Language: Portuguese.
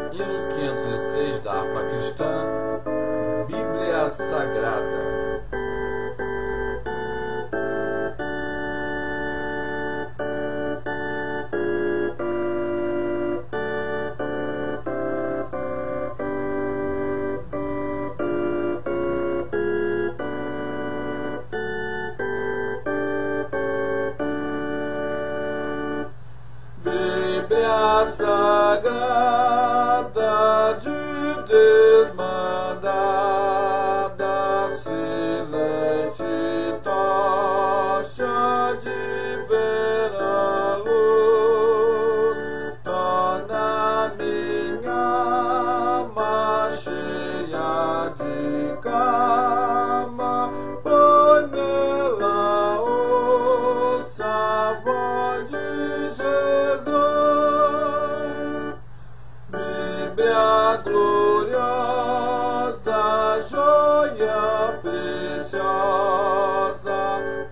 Hino 506 da harpa cristã, Bíblia Sagrada. Bíblia Sagrada de Deus mandada, silente tocha de vera luz, torna minha alma cheia de calma, põe nela ouça a voz de Jesus. Bíblia gloriosa, joia preciosa,